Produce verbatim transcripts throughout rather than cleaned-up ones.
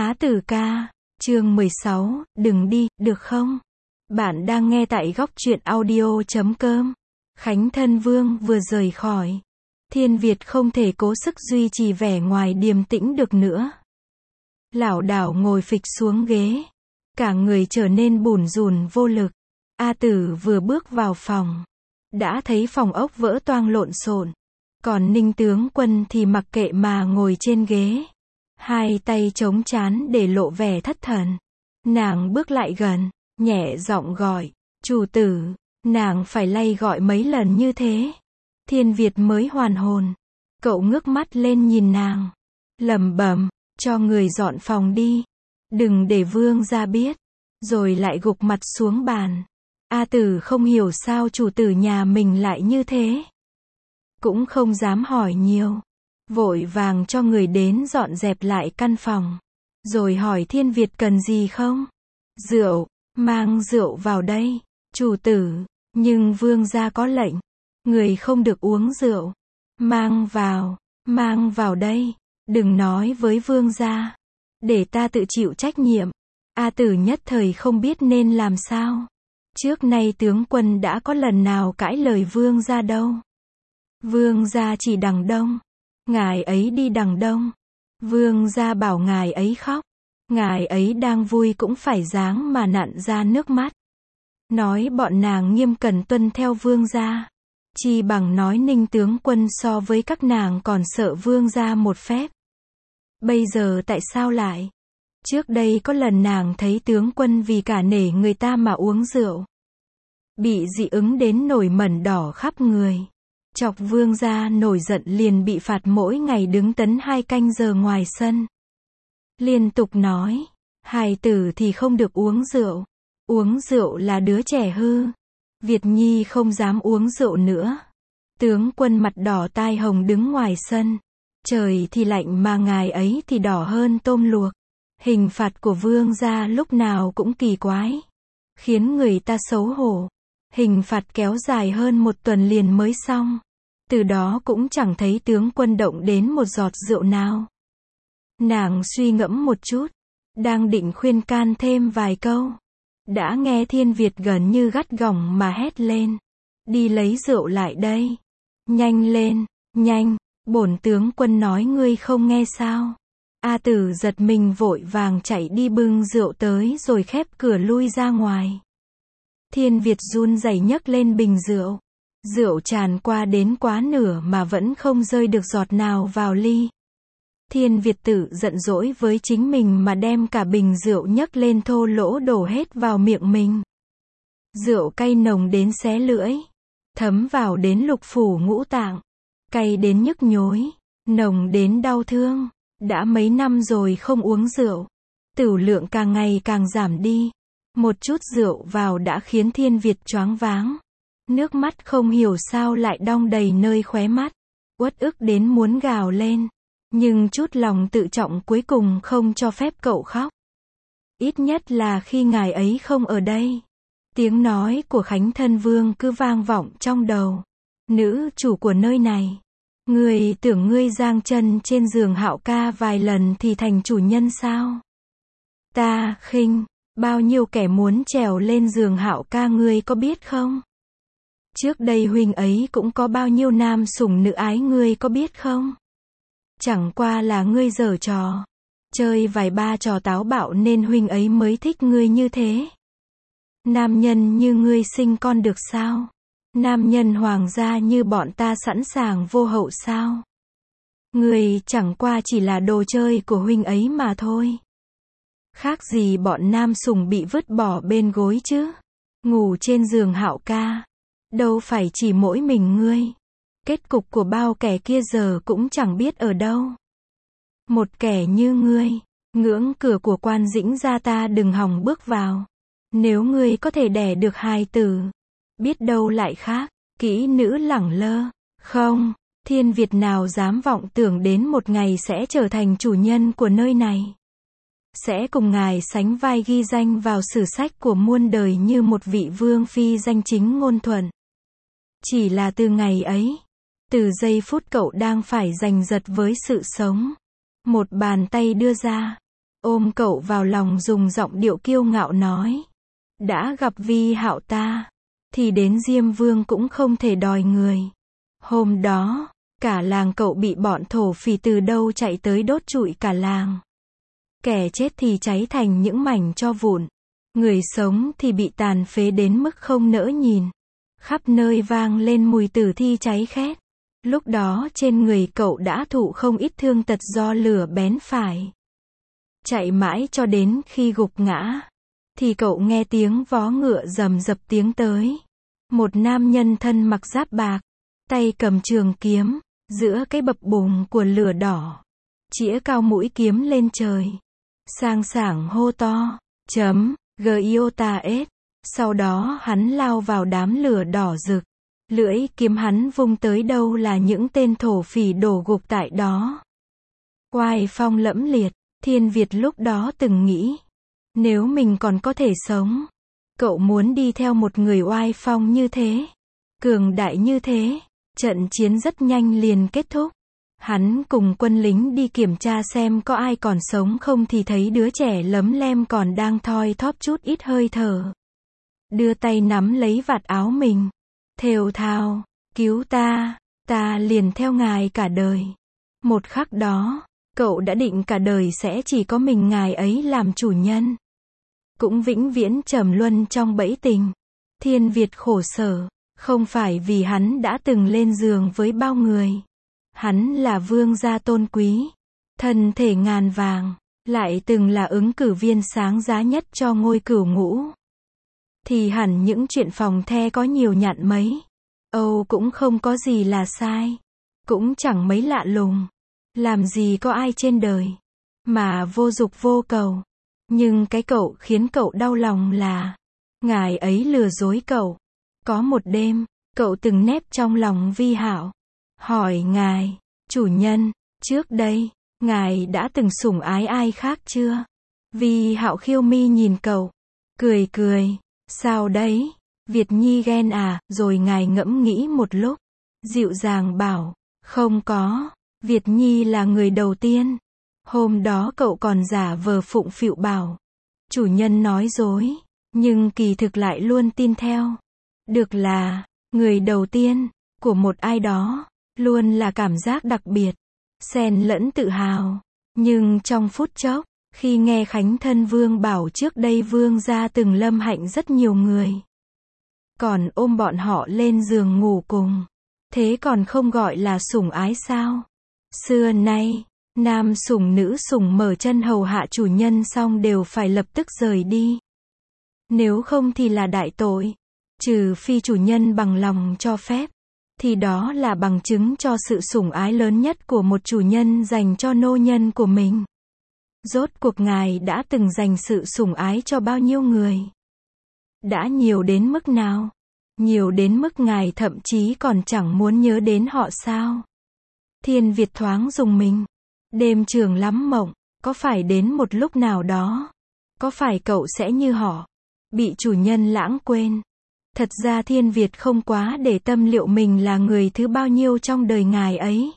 Á Tử ca, chương mười sáu, đừng đi, được không? Bạn đang nghe tại góc truyện audio chấm com. Khánh Thân Vương vừa rời khỏi. Thiên Việt không thể cố sức duy trì vẻ ngoài điềm tĩnh được nữa. Lảo đảo ngồi phịch xuống ghế. Cả người trở nên bủn rủn vô lực. A Tử vừa bước vào phòng. Đã thấy phòng ốc vỡ toang lộn xộn. Còn Ninh tướng quân thì mặc kệ mà ngồi trên ghế. Hai tay chống trán để lộ vẻ thất thần. Nàng bước lại gần, nhẹ giọng gọi, chủ tử. Nàng phải lay gọi mấy lần như thế. Thiên Việt mới hoàn hồn. Cậu ngước mắt lên nhìn nàng. Lẩm bẩm, cho người dọn phòng đi. Đừng để vương gia biết. Rồi lại gục mặt xuống bàn. A Tử không hiểu sao chủ tử nhà mình lại như thế. Cũng không dám hỏi nhiều. Vội vàng cho người đến dọn dẹp lại căn phòng. Rồi hỏi Thiên Việt cần gì không? Rượu, mang rượu vào đây. Chủ tử, nhưng vương gia có lệnh. Người không được uống rượu. Mang vào, mang vào đây. Đừng nói với vương gia. Để ta tự chịu trách nhiệm. A Tử nhất thời không biết nên làm sao. Trước nay tướng quân đã có lần nào cãi lời vương gia đâu. Vương gia chỉ đằng đông. Ngài ấy đi đằng đông. Vương gia bảo ngài ấy khóc. Ngài ấy đang vui cũng phải ráng mà nặn ra nước mắt. Nói bọn nàng nghiêm cẩn tuân theo vương gia. Chi bằng nói Ninh tướng quân so với các nàng còn sợ vương gia một phép. Bây giờ tại sao lại? Trước đây có lần nàng thấy tướng quân vì cả nể người ta mà uống rượu. Bị dị ứng đến nổi mẩn đỏ khắp người. Chọc vương gia nổi giận liền bị phạt mỗi ngày đứng tấn hai canh giờ ngoài sân. Liên tục nói, hài tử thì không được uống rượu. Uống rượu là đứa trẻ hư. Việt Nhi không dám uống rượu nữa. Tướng quân mặt đỏ tai hồng đứng ngoài sân. Trời thì lạnh mà ngài ấy thì đỏ hơn tôm luộc. Hình phạt của vương gia lúc nào cũng kỳ quái. Khiến người ta xấu hổ. Hình phạt kéo dài hơn một tuần liền mới xong. Từ đó cũng chẳng thấy tướng quân động đến một giọt rượu nào. Nàng suy ngẫm một chút. Đang định khuyên can thêm vài câu. Đã nghe Thiên Việt gần như gắt gỏng mà hét lên. Đi lấy rượu lại đây. Nhanh lên, nhanh. Bổn tướng quân nói ngươi không nghe sao. A Tử giật mình vội vàng chạy đi bưng rượu tới rồi khép cửa lui ra ngoài. Thiên Việt run rẩy nhấc lên bình rượu. Rượu tràn qua đến quá nửa mà vẫn không rơi được giọt nào vào ly. Thiên Việt tự giận dỗi với chính mình mà đem cả bình rượu nhấc lên thô lỗ đổ hết vào miệng mình. Rượu cay nồng đến xé lưỡi. Thấm vào đến lục phủ ngũ tạng. Cay đến nhức nhối. Nồng đến đau thương. Đã mấy năm rồi không uống rượu. Tửu lượng càng ngày càng giảm đi. Một chút rượu vào đã khiến Thiên Việt choáng váng. Nước mắt không hiểu sao lại đong đầy nơi khóe mắt. Uất ức đến muốn gào lên. Nhưng chút lòng tự trọng cuối cùng không cho phép cậu khóc. Ít nhất là khi ngài ấy không ở đây. Tiếng nói của Khánh Thân Vương cứ vang vọng trong đầu. Nữ chủ của nơi này. Ngươi tưởng ngươi giang chân trên giường Hạo ca vài lần thì thành chủ nhân sao? Ta khinh. Bao nhiêu kẻ muốn trèo lên giường Hạo ca ngươi có biết không? Trước đây huynh ấy cũng có bao nhiêu nam sủng nữ ái ngươi có biết không? Chẳng qua là ngươi giở trò. Chơi vài ba trò táo bạo nên huynh ấy mới thích ngươi như thế. Nam nhân như ngươi sinh con được sao? Nam nhân hoàng gia như bọn ta sẵn sàng vô hậu sao? Ngươi chẳng qua chỉ là đồ chơi của huynh ấy mà thôi. Khác gì bọn nam sủng bị vứt bỏ bên gối chứ? Ngủ trên giường Hạo ca. Đâu phải chỉ mỗi mình ngươi. Kết cục của bao kẻ kia giờ cũng chẳng biết ở đâu. Một kẻ như ngươi, ngưỡng cửa của Quan Dĩnh gia ta đừng hòng bước vào. Nếu ngươi có thể đẻ được hài tử, biết đâu lại khác. Kỹ nữ lẳng lơ. Không, Thiên Việt nào dám vọng tưởng đến một ngày sẽ trở thành chủ nhân của nơi này. Sẽ cùng ngài sánh vai ghi danh vào sử sách của muôn đời như một vị vương phi danh chính ngôn thuận. Chỉ là từ ngày ấy, từ giây phút cậu đang phải giành giật với sự sống, một bàn tay đưa ra, ôm cậu vào lòng dùng giọng điệu kiêu ngạo nói. Đã gặp Vi Hạo ta, thì đến Diêm Vương cũng không thể đòi người. Hôm đó, cả làng cậu bị bọn thổ phỉ từ đâu chạy tới đốt trụi cả làng. Kẻ chết thì cháy thành những mảnh tro vụn. Người sống thì bị tàn phế đến mức không nỡ nhìn. Khắp nơi vang lên mùi tử thi cháy khét. Lúc đó trên người cậu đã thụ không ít thương tật do lửa bén phải. Chạy mãi cho đến khi gục ngã, thì cậu nghe tiếng vó ngựa rầm rập tiến tới. Một nam nhân thân mặc giáp bạc, tay cầm trường kiếm, giữa cái bập bùng của lửa đỏ, chĩa cao mũi kiếm lên trời. Sang sảng hô to, chấm, Giota S. Sau đó hắn lao vào đám lửa đỏ rực. Lưỡi kiếm hắn vung tới đâu là những tên thổ phỉ đổ gục tại đó. Oai phong lẫm liệt, Thiên Việt lúc đó từng nghĩ, nếu mình còn có thể sống, cậu muốn đi theo một người oai phong như thế, cường đại như thế. Trận chiến rất nhanh liền kết thúc. Hắn cùng quân lính đi kiểm tra xem có ai còn sống không thì thấy đứa trẻ lấm lem còn đang thoi thóp chút ít hơi thở. Đưa tay nắm lấy vạt áo mình, thều thào, cứu ta, ta liền theo ngài cả đời. Một khắc đó, cậu đã định cả đời sẽ chỉ có mình ngài ấy làm chủ nhân. Cũng vĩnh viễn trầm luân trong bẫy tình. Thiên Việt khổ sở, không phải vì hắn đã từng lên giường với bao người. Hắn là vương gia tôn quý, thân thể ngàn vàng, lại từng là ứng cử viên sáng giá nhất cho ngôi cửu ngũ. Thì hẳn những chuyện phòng the có nhiều nhặn mấy. Âu cũng không có gì là sai. Cũng chẳng mấy lạ lùng. Làm gì có ai trên đời mà vô dục vô cầu. Nhưng cái cậu khiến cậu đau lòng là ngài ấy lừa dối cậu. Có một đêm, cậu từng nép trong lòng Vi Hạo, hỏi ngài, chủ nhân, trước đây, ngài đã từng sủng ái ai khác chưa? Vi Hạo khiêu mi nhìn cậu, cười cười, sao đấy, Việt Nhi ghen à, rồi ngài ngẫm nghĩ một lúc, dịu dàng bảo, không có, Việt Nhi là người đầu tiên. Hôm đó cậu còn giả vờ phụng phịu bảo, chủ nhân nói dối, nhưng kỳ thực lại luôn tin theo. Được là, người đầu tiên, của một ai đó, luôn là cảm giác đặc biệt, xen lẫn tự hào. Nhưng trong phút chốc, khi nghe Khánh Thân Vương bảo trước đây vương gia từng lâm hạnh rất nhiều người, còn ôm bọn họ lên giường ngủ cùng, thế còn không gọi là sủng ái sao? Xưa nay, nam sủng nữ sủng mở chân hầu hạ chủ nhân xong đều phải lập tức rời đi. Nếu không thì là đại tội. Trừ phi chủ nhân bằng lòng cho phép, thì đó là bằng chứng cho sự sủng ái lớn nhất của một chủ nhân dành cho nô nhân của mình. Rốt cuộc ngài đã từng dành sự sủng ái cho bao nhiêu người? Đã nhiều đến mức nào? Nhiều đến mức ngài thậm chí còn chẳng muốn nhớ đến họ sao? Thiên Việt thoáng rùng mình. Đêm trường lắm mộng, có phải đến một lúc nào đó, có phải cậu sẽ như họ, bị chủ nhân lãng quên? Thật ra Thiên Việt không quá để tâm liệu mình là người thứ bao nhiêu trong đời ngài ấy.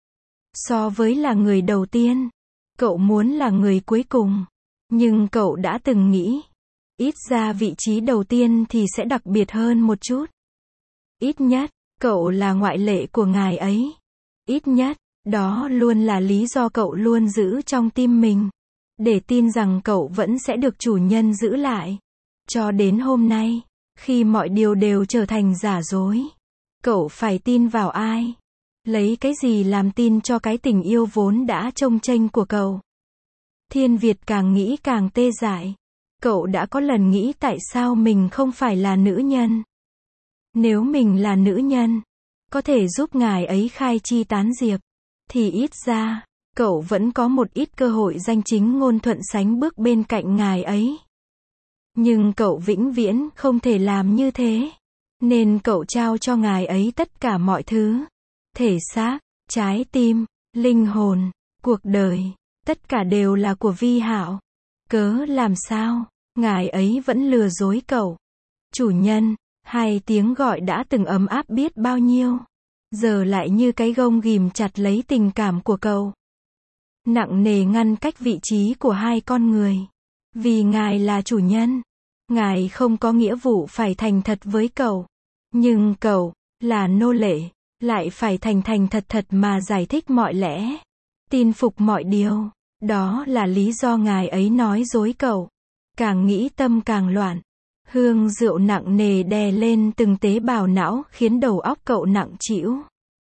So với là người đầu tiên, cậu muốn là người cuối cùng. Nhưng cậu đã từng nghĩ, ít ra vị trí đầu tiên thì sẽ đặc biệt hơn một chút. Ít nhất, cậu là ngoại lệ của ngài ấy. Ít nhất, đó luôn là lý do cậu luôn giữ trong tim mình, để tin rằng cậu vẫn sẽ được chủ nhân giữ lại. Cho đến hôm nay, khi mọi điều đều trở thành giả dối, cậu phải tin vào ai? Lấy cái gì làm tin cho cái tình yêu vốn đã chông chênh của cậu? Thiên Việt càng nghĩ càng tê dại. Cậu đã có lần nghĩ tại sao mình không phải là nữ nhân? Nếu mình là nữ nhân, có thể giúp ngài ấy khai chi tán diệp, thì ít ra, cậu vẫn có một ít cơ hội danh chính ngôn thuận sánh bước bên cạnh ngài ấy. Nhưng cậu vĩnh viễn không thể làm như thế, nên cậu trao cho ngài ấy tất cả mọi thứ. Thể xác, trái tim, linh hồn, cuộc đời, tất cả đều là của Vi Hạo. Cớ làm sao, ngài ấy vẫn lừa dối cậu. Chủ nhân, hai tiếng gọi đã từng ấm áp biết bao nhiêu, giờ lại như cái gông ghìm chặt lấy tình cảm của cậu. nặng nề ngăn cách vị trí của hai con người. Vì ngài là chủ nhân, ngài không có nghĩa vụ phải thành thật với cậu. Nhưng cậu, là nô lệ, lại phải thành thành thật thật mà giải thích mọi lẽ, tin phục mọi điều. Đó là lý do ngài ấy nói dối cậu. Càng nghĩ tâm càng loạn. Hương rượu nặng nề đè lên từng tế bào não khiến đầu óc cậu nặng trĩu.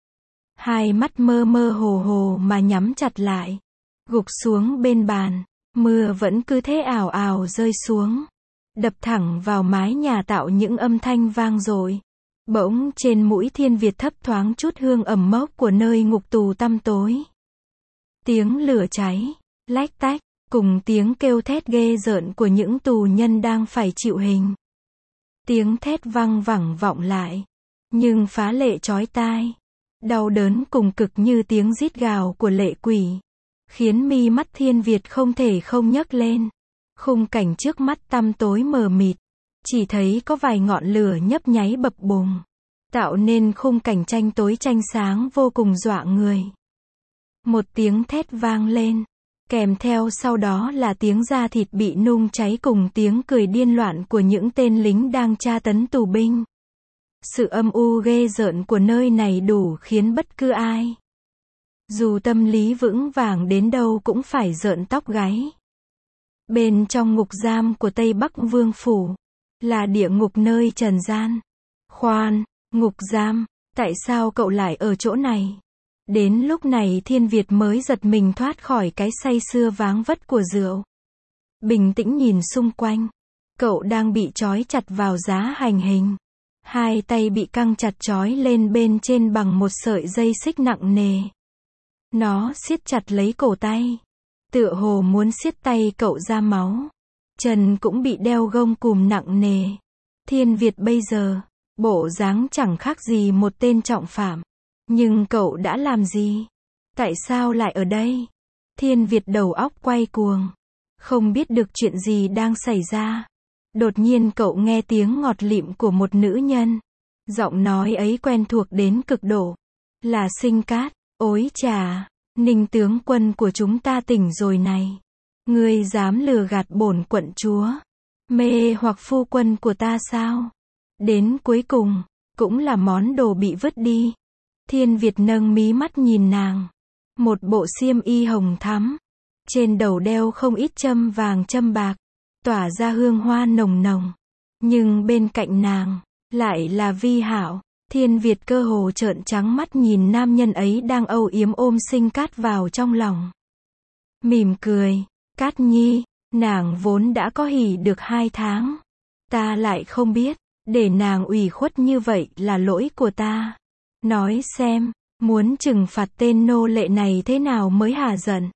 Hai mắt mơ mơ hồ hồ mà nhắm chặt lại. Gục xuống bên bàn. Mưa vẫn cứ thế ào ào rơi xuống. Đập thẳng vào mái nhà tạo những âm thanh vang dội. Bỗng trên mũi Thiên Việt thấp thoáng chút hương ẩm mốc của nơi ngục tù tăm tối. Tiếng lửa cháy, lách tách, cùng tiếng kêu thét ghê rợn của những tù nhân đang phải chịu hình. Tiếng thét văng vẳng vọng lại, nhưng phá lệ chói tai. Đau đớn cùng cực như tiếng rít gào của lệ quỷ, khiến mi mắt Thiên Việt không thể không nhấc lên. Khung cảnh trước mắt tăm tối mờ mịt, chỉ thấy có vài ngọn lửa nhấp nháy bập bùng, tạo nên khung cảnh tranh tối tranh sáng vô cùng dọa người. Một tiếng thét vang lên, kèm theo sau đó là tiếng da thịt bị nung cháy cùng tiếng cười điên loạn của những tên lính đang tra tấn tù binh. Sự âm u ghê rợn của nơi này đủ khiến bất cứ ai, dù tâm lý vững vàng đến đâu cũng phải rợn tóc gáy. Bên trong ngục giam của Tây Bắc Vương Phủ, là địa ngục nơi trần gian. Khoan, ngục giam, tại sao cậu lại ở chỗ này? Đến lúc này Thiên Việt mới giật mình thoát khỏi cái say sưa váng vất của rượu. Bình tĩnh nhìn xung quanh. Cậu đang bị trói chặt vào giá hành hình. Hai tay bị căng chặt trói lên bên trên bằng một sợi dây xích nặng nề. Nó siết chặt lấy cổ tay, tựa hồ muốn siết tay cậu ra máu. Chân cũng bị đeo gông cùm nặng nề. Thiên Việt bây giờ, bộ dáng chẳng khác gì một tên trọng phạm. Nhưng cậu đã làm gì? Tại sao lại ở đây? Thiên Việt đầu óc quay cuồng, không biết được chuyện gì đang xảy ra. Đột nhiên cậu nghe tiếng ngọt lịm của một nữ nhân. Giọng nói ấy quen thuộc đến cực độ. Là Sinh Cát. Ối chà, Ninh tướng quân của chúng ta tỉnh rồi này. Ngươi dám lừa gạt bổn quận chúa, mê hoặc phu quân của ta sao? Đến cuối cùng, cũng là món đồ bị vứt đi. Thiên Việt nâng mí mắt nhìn nàng. Một bộ xiêm y hồng thắm. Trên đầu đeo không ít châm vàng châm bạc, tỏa ra hương hoa nồng nồng. Nhưng bên cạnh nàng, lại là Vi Hạo. Thiên Việt cơ hồ trợn trắng mắt nhìn nam nhân ấy đang âu yếm ôm Sinh Cát vào trong lòng. Mỉm cười, Cát Nhi, nàng vốn đã có hỉ được hai tháng. Ta lại không biết, để nàng ủy khuất như vậy là lỗi của ta. Nói xem, muốn trừng phạt tên nô lệ này thế nào mới hả giận?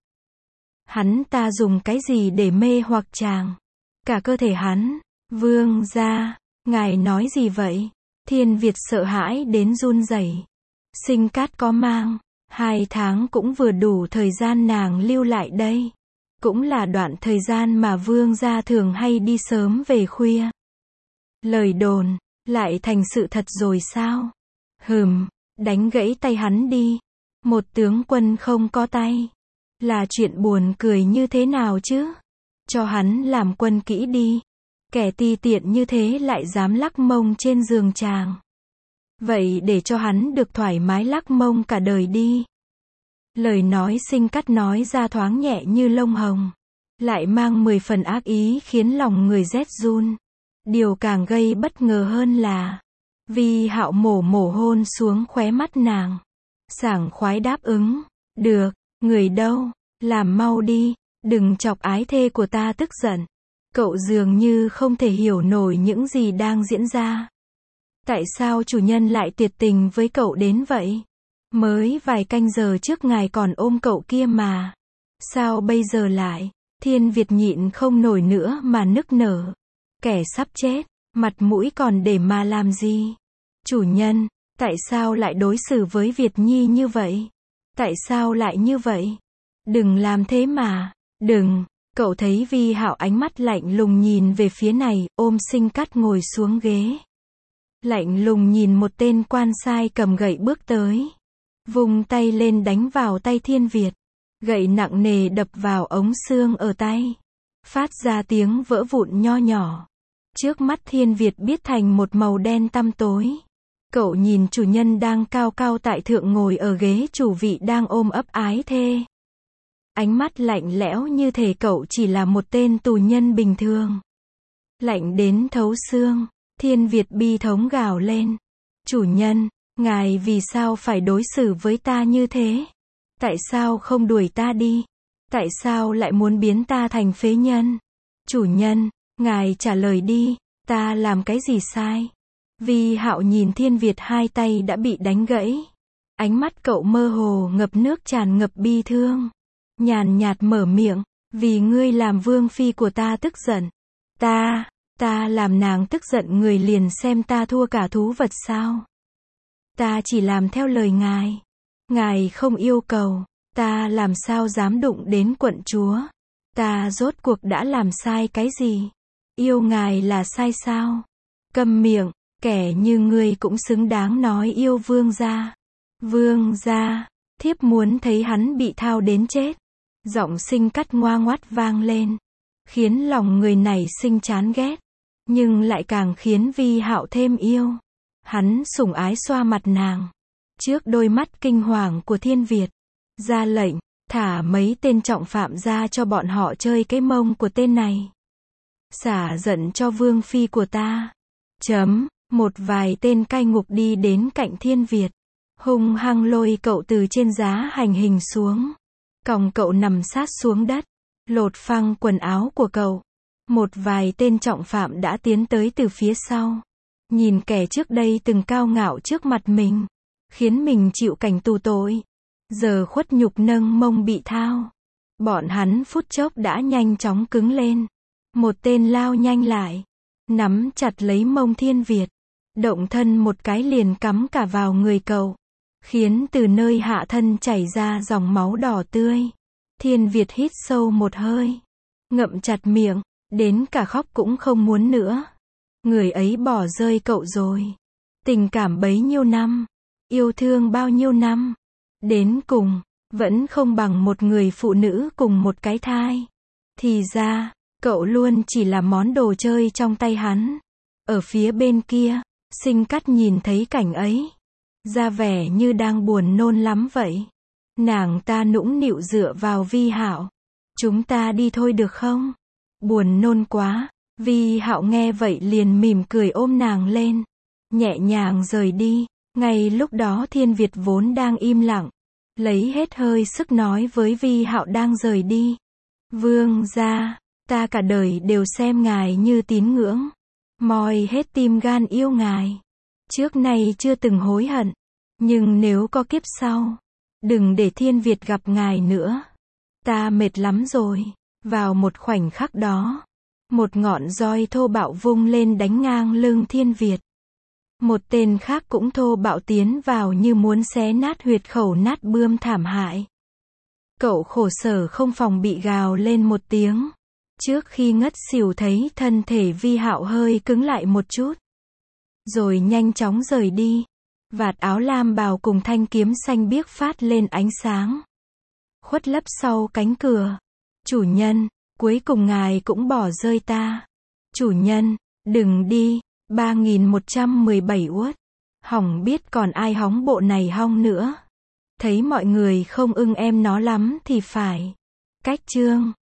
Hắn ta dùng cái gì để mê hoặc chàng? Cả cơ thể hắn. Vương gia, ngài nói gì vậy? Thiên Việt sợ hãi đến run rẩy. Sinh Cát có mang, hai tháng cũng vừa đủ thời gian nàng lưu lại đây. Cũng là đoạn thời gian mà vương gia thường hay đi sớm về khuya. Lời đồn, lại thành sự thật rồi sao? Hừm, đánh gãy tay hắn đi. Một tướng quân không có tay, là chuyện buồn cười như thế nào chứ? Cho hắn làm quân kỹ đi. Kẻ ti tiện như thế lại dám lắc mông trên giường chàng. Vậy để cho hắn được thoải mái lắc mông cả đời đi. Lời nói Sinh Cát nói ra thoáng nhẹ như lông hồng, lại mang mười phần ác ý khiến lòng người rét run. Điều càng gây bất ngờ hơn là, Vi Hạo mổ mổ hôn xuống khóe mắt nàng. Sảng khoái đáp ứng. Được, người đâu, làm mau đi, đừng chọc ái thê của ta tức giận. Cậu dường như không thể hiểu nổi những gì đang diễn ra. Tại sao chủ nhân lại tuyệt tình với cậu đến vậy? Mới vài canh giờ trước ngài còn ôm cậu kia mà. Sao bây giờ lại? Thiên Việt nhịn không nổi nữa mà nức nở. Kẻ sắp chết, mặt mũi còn để mà làm gì? Chủ nhân, tại sao lại đối xử với Việt Nhi như vậy? Tại sao lại như vậy? Đừng làm thế mà, đừng. Cậu thấy Vi Hạo ánh mắt lạnh lùng nhìn về phía này, ôm Sinh Cát ngồi xuống ghế. Lạnh lùng nhìn một tên quan sai cầm gậy bước tới. Vung tay lên đánh vào tay Thiên Việt. Gậy nặng nề đập vào ống xương ở tay, phát ra tiếng vỡ vụn nho nhỏ. Trước mắt Thiên Việt biết thành một màu đen tăm tối. Cậu nhìn chủ nhân đang cao cao tại thượng ngồi ở ghế chủ vị đang ôm ấp ái thê. Ánh mắt lạnh lẽo như thể cậu chỉ là một tên tù nhân bình thường. Lạnh đến thấu xương, Thiên Việt bi thống gào lên. Chủ nhân, ngài vì sao phải đối xử với ta như thế? Tại sao không đuổi ta đi? Tại sao lại muốn biến ta thành phế nhân? Chủ nhân, ngài trả lời đi, ta làm cái gì sai? Vi Hạo nhìn Thiên Việt hai tay đã bị đánh gãy. Ánh mắt cậu mơ hồ ngập nước tràn ngập bi thương. Nhàn nhạt mở miệng, vì ngươi làm vương phi của ta tức giận. Ta, ta làm nàng tức giận người liền xem ta thua cả thú vật sao? Ta chỉ làm theo lời ngài. Ngài không yêu cầu, ta làm sao dám đụng đến quận chúa? Ta rốt cuộc đã làm sai cái gì? Yêu ngài là sai sao? Câm miệng, kẻ như ngươi cũng xứng đáng nói yêu vương gia. Vương gia, thiếp muốn thấy hắn bị thao đến chết. Giọng Sinh Cắt ngoa ngoắt vang lên, khiến lòng người này sinh chán ghét, nhưng lại càng khiến Vi Hạo thêm yêu. Hắn sủng ái xoa mặt nàng, trước đôi mắt kinh hoàng của Thiên Việt, ra lệnh, thả mấy tên trọng phạm ra cho bọn họ chơi cái mông của tên này. Xả giận cho vương phi của ta. Chấm, một vài tên cai ngục đi đến cạnh Thiên Việt, hung hăng lôi cậu từ trên giá hành hình xuống. Còng cậu nằm sát xuống đất, lột phăng quần áo của cậu. Một vài tên trọng phạm đã tiến tới từ phía sau. Nhìn kẻ trước đây từng cao ngạo trước mặt mình, khiến mình chịu cảnh tù tội, giờ khuất nhục nâng mông bị thao. Bọn hắn phút chốc đã nhanh chóng cứng lên. Một tên lao nhanh lại, nắm chặt lấy mông Thiên Việt, động thân một cái liền cắm cả vào người cậu, khiến từ nơi hạ thân chảy ra dòng máu đỏ tươi. Thiên Việt hít sâu một hơi, ngậm chặt miệng, đến cả khóc cũng không muốn nữa. Người ấy bỏ rơi cậu rồi. Tình cảm bấy nhiêu năm, yêu thương bao nhiêu năm, đến cùng, vẫn không bằng một người phụ nữ cùng một cái thai. Thì ra, cậu luôn chỉ là món đồ chơi trong tay hắn. Ở phía bên kia, Sinh Cắt nhìn thấy cảnh ấy, ra vẻ như đang buồn nôn lắm vậy. Nàng ta nũng nịu dựa vào Vi Hạo. Chúng ta đi thôi được không? Buồn nôn quá. Vi Hạo nghe vậy liền mỉm cười ôm nàng lên, nhẹ nhàng rời đi. Ngay lúc đó Thiên Việt vốn đang im lặng, lấy hết hơi sức nói với Vi Hạo đang rời đi. Vương gia, ta cả đời đều xem ngài như tín ngưỡng, moi hết tim gan yêu ngài. Trước nay chưa từng hối hận, nhưng nếu có kiếp sau, đừng để Thiên Việt gặp ngài nữa. Ta mệt lắm rồi. Vào một khoảnh khắc đó, một ngọn roi thô bạo vung lên đánh ngang lưng Thiên Việt. Một tên khác cũng thô bạo tiến vào như muốn xé nát huyệt khẩu nát bươm thảm hại. Cậu khổ sở không phòng bị gào lên một tiếng. Trước khi ngất xỉu thấy thân thể Vi Hạo hơi cứng lại một chút, rồi nhanh chóng rời đi. Vạt áo lam bào cùng thanh kiếm xanh biếc phát lên ánh sáng, khuất lấp sau cánh cửa. Chủ nhân, cuối cùng ngài cũng bỏ rơi ta. Chủ nhân, đừng đi. ba nghìn một trăm mười bảy uất. Hỏng biết còn ai hóng bộ này hong nữa. Thấy mọi người không ưng em nó lắm thì phải. Cách chương.